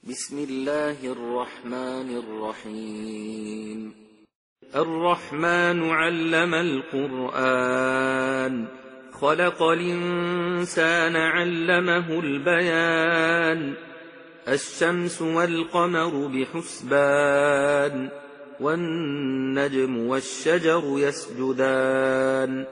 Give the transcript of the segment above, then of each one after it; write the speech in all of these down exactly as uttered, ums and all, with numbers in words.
بسم الله الرحمن الرحيم. الرحمن علم القرآن، خلق الإنسان علمه البيان. الشمس والقمر بحسبان، والنجم والشجر يسجدان.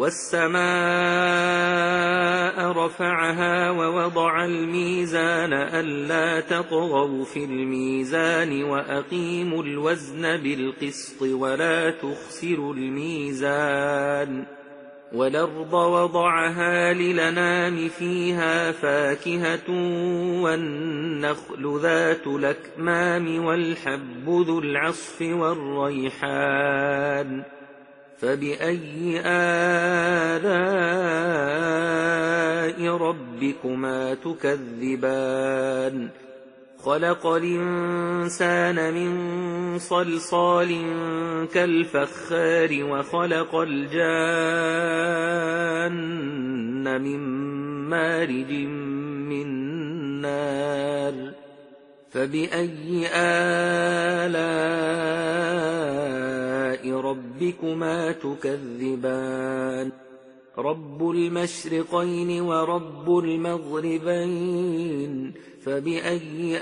والسماء رفعها ووضع الميزان ألا تطغوا في الميزان وأقيموا الوزن بالقسط ولا تخسروا الميزان. والأرض وضعها للأنام فيها فاكهة والنخل ذات الأكمام والحب ذو العصف والريحان. فبأي آلاء ربكما تكذبان؟ خلق الإنسان من صلصال كالفخار وخلق الجان من مارج من نار. فبأي آلاء ربكما تكذبان؟ رب المشرقين ورب المغربين. فبأي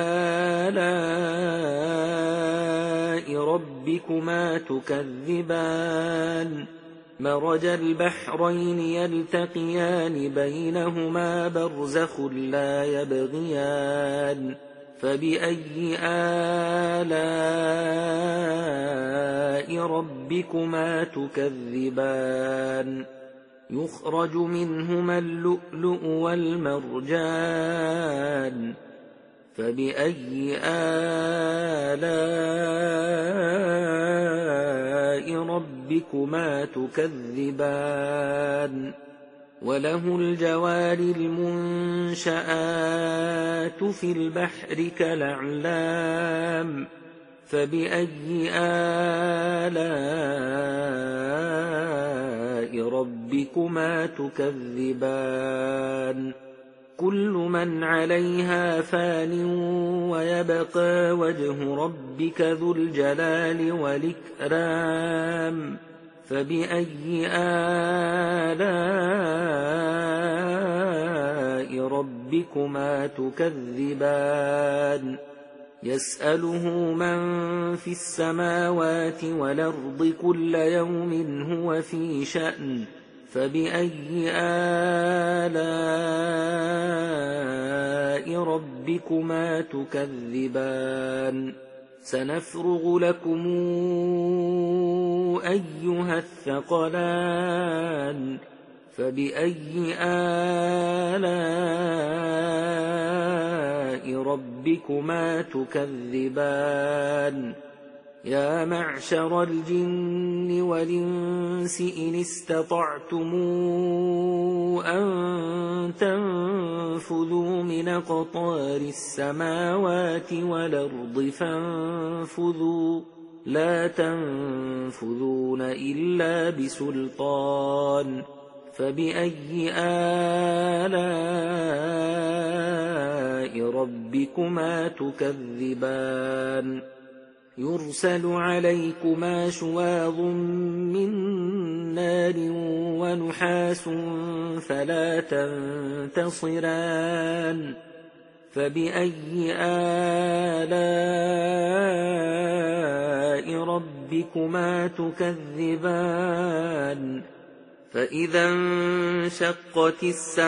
آلاء ربكما تكذبان؟ مرج البحرين يلتقيان بينهما برزخ لا يبغيان. فبأي آلاء ربكما تكذبان؟ يخرج منهما اللؤلؤ والمرجان. فبأي آلاء ربكما تكذبان؟ وله الجوار المنشآت في البحر كالأعلام. فبأي آلاء ربكما تكذبان؟ كل من عليها فان ويبقى وجه ربك ذو الجلال والإكرام. فبأي آلاء ربكما تكذبان؟ يسأله من في السماوات والأرض كل يوم هو في شأن. فبأي آلاء ربكما تكذبان؟ سنفرغ لكم أيها الثقلان. فبأي آلاء ربكما تكذبان؟ يا معشر الجن والإنس إن استطعتم أن تنفذوا من أقطار السماوات والأرض فانفذوا، لا تنفذون إلا بسلطان. فبأي آلاء ربكما تكذبان؟ يرسل عليكما شواظ من نار ونحاس فلا تنتصران. فبأي آلاء ربكما تكذبان؟ فإذا انشقت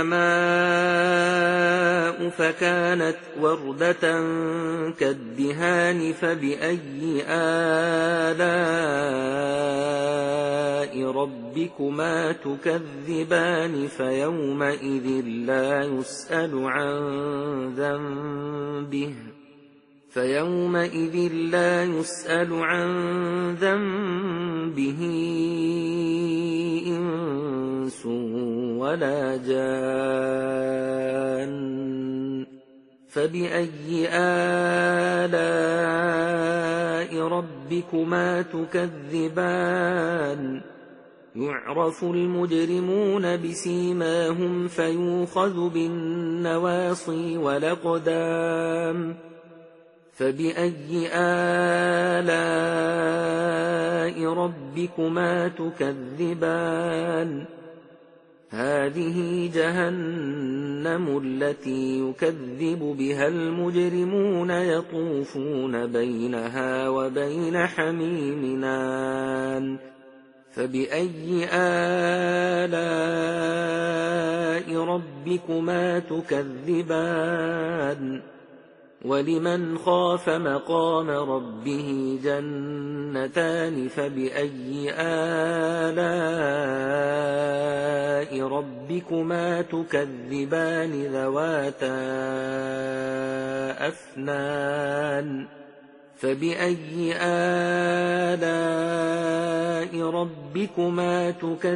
السماء فكانت وردة كالدهان. فبأي آلاء ربكما تكذبان؟ فيومئذ لا يسأل عن ذنبه فيومئذ لا يسأل عن ذنبه إنس ولا جان. فبأي آلاء ربكما تكذبان؟ يعرف المجرمون بسيماهم فيوخذ بالنواصي والأقدام فبأي آلاء ربكما تكذبان هذه جهنم التي يكذب بها المجرمون يطوفون بينها وبين حميم آن فبأي آلاء ربكما تكذبان ولمن خاف مقام ربه جنتان فبأي آلاء ربكما تكذبان ذواتا أفنان فبأي آلاء ربكما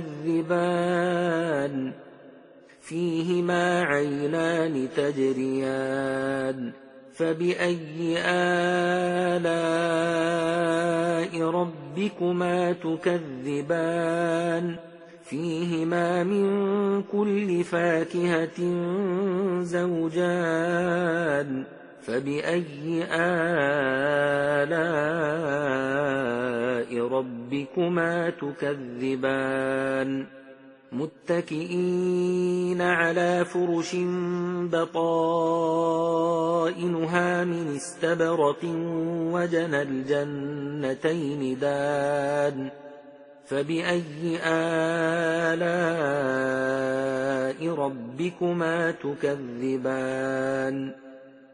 تكذبان فيهما عينان تجريان فبأي آلاء ربكما تكذبان فيهما من كل فاكهة زوجان فبأي آلاء ربكما تكذبان متكئين على فرش بطائنها من استبرق وجنى الجنتين دان فبأي آلاء ربكما تكذبان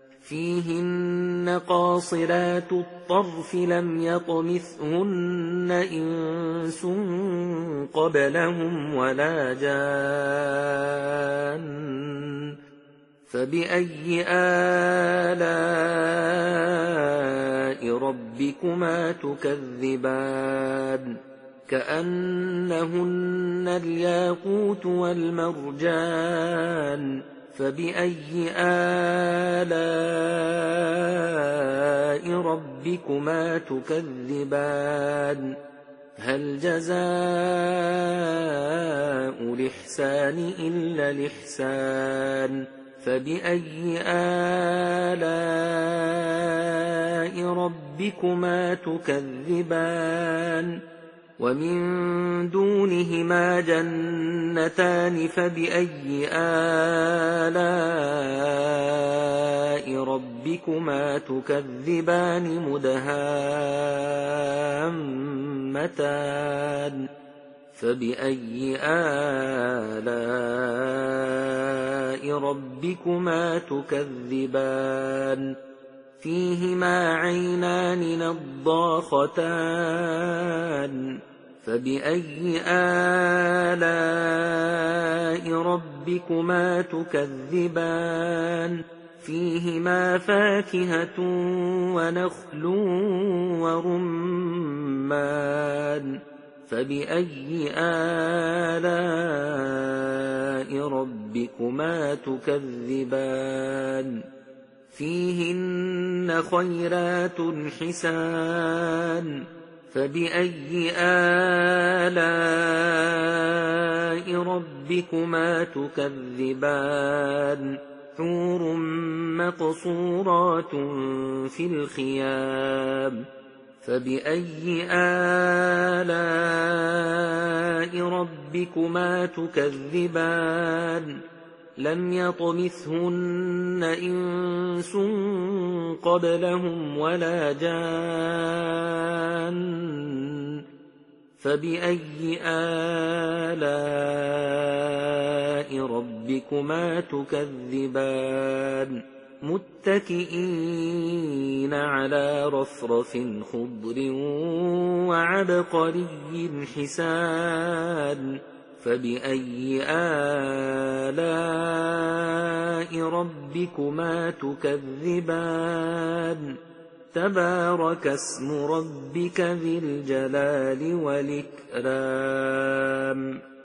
فيهن قاصرات الطرف لم يطمثهن إنس قبلهم ولا جان فبأي آلاء ربكما تكذبان كأنهن الياقوت والمرجان فبأي آلاء ربكما تكذبان هل جزاء الإحسان إلا الإحسان فبأي آلاء ربكما تكذبان ومن دونهما جنتان فبأي آلاء ربكما تكذبان مدهامتان فبأي آلاء ربكما تكذبان فيهما عينان نضاختان فبأي آلاء ربكما تكذبان فيهما فاكهة ونخل ورمان فبأي آلاء ربكما تكذبان فيهن خيرات حسان فبأي آلاء ربكما تكذبان حور مقصورات في الخيام فبأي آلاء ربكما تكذبان لم يطمثهن إنس قبلهم ولا جان فبأي آلاء ربكما تكذبان متكئين على رفرف خضر وعبقري حسان فبأي آلاء ربكما تكذبان تبارك اسم ربك ذي الجلال والإكرام